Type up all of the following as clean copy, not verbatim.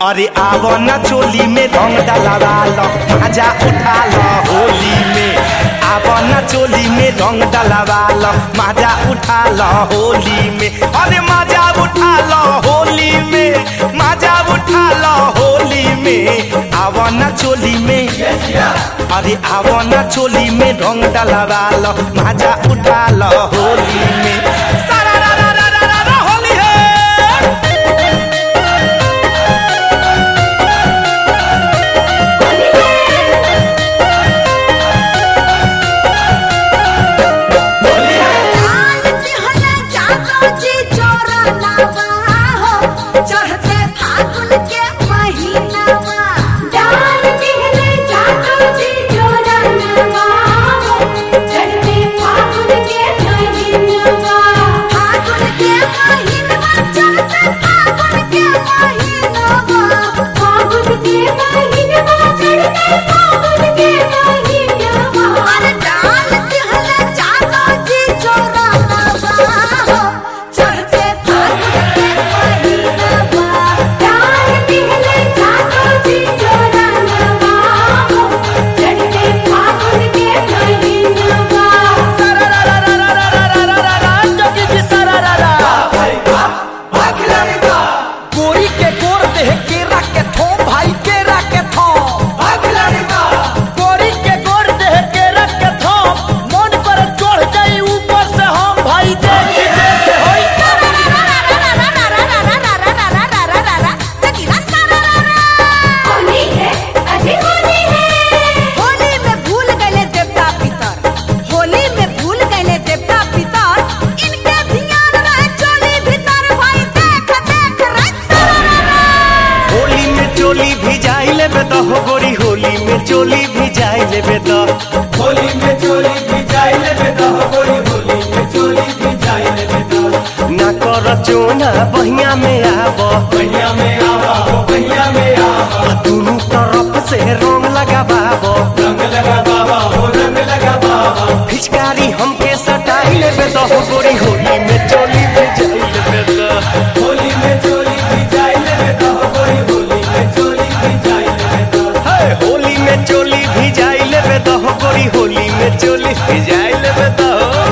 अरे आवो ना चोली में रंग डलवा लो, मजा उठा लो होली में। आवो ना चोली में रंग डलवा लो, मजा उठा लो होली में। अरे मजा उठा लो होली में, मजा उठा लो होली में। आवो ना चोली में, अरे आवो ना चोली में रंग डलवा लो, मजा उठा लो होली में। सारा रा रा रा रा रा होली है। चोली भी जाई लेबे तो होली में चोली भी जाई लेबे तो गोरी होली में चोली भी जाई लेबे तो ना कर चोना बहिया में आबो, बहिया में आवा हो बहिया में आवा। दोनों तरफ से रंग लगाबाबो, रंग लगा बाबा हो रंग लगा बाबा। फिचकारी हमके सटाई लेबे तो गोरी होली में चोली भी जाई लेबे तो होली में चोली भी जाई लेबे तो गोरी होली में चोली भी जाई लेबे तो होली में चोली भी जाई लेबे तो गोरी होली में चोली भी जाई लेबे तो।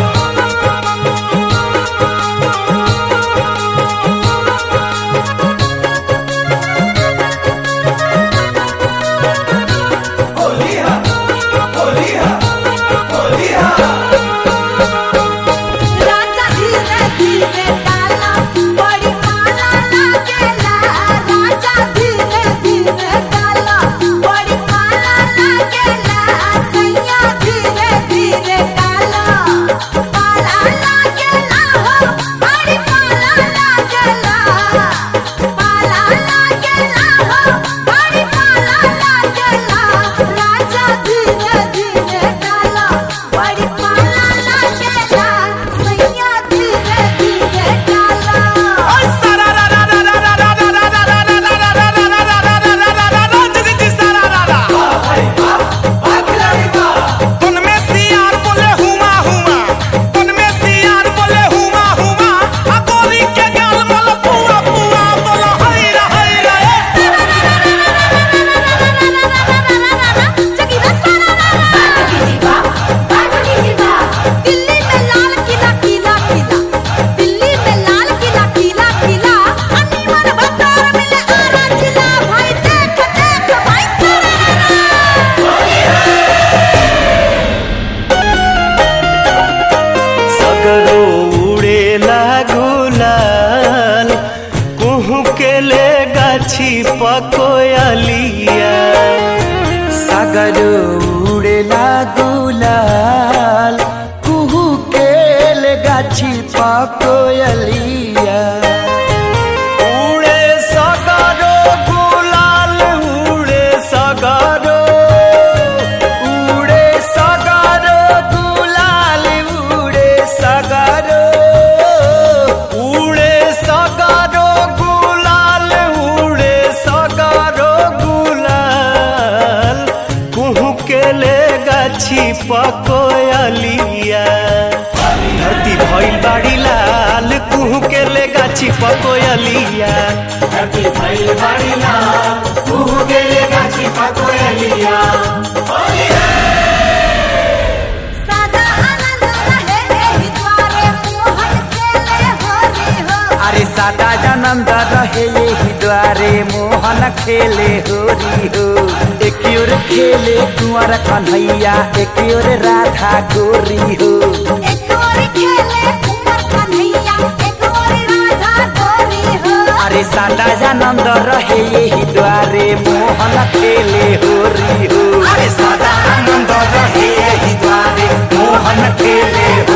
पकोयलिया सागर उड़ेला गुलाल, कुहू केल गाछी पकोयलिया। उड़े सगरो गुलाल उड़े सगरो, उड़े सगरो गुलाल उड़े सगरो, उड़े सगरो गुलाल उड़े सगरो गुलाल, कुहू केले गाछी पकोयलिया। धरती भइल बाड़ी लाल, कुहू केले गाछी पकोयलिया। जानकी भइल बाड़ी ना तू गेले गाछी पकोयलिया होली सादा आनंद रहे एही द्वारे मोहन खेले होली हो। अरे सादा आनंद रहे यही द्वारे मोहन खेले होली हो। एक ओर खेले कुंवर कन्हैया एक ओर राधा गोरी हो। एक और खेले कुंवर कन्हैया एक और राधा गोरी हो। अरे सादा आनंद रहे यही द्वारे मोहन खेले होली हो। अरे सादा आनंद रहे यही द्वारे मोहन खेले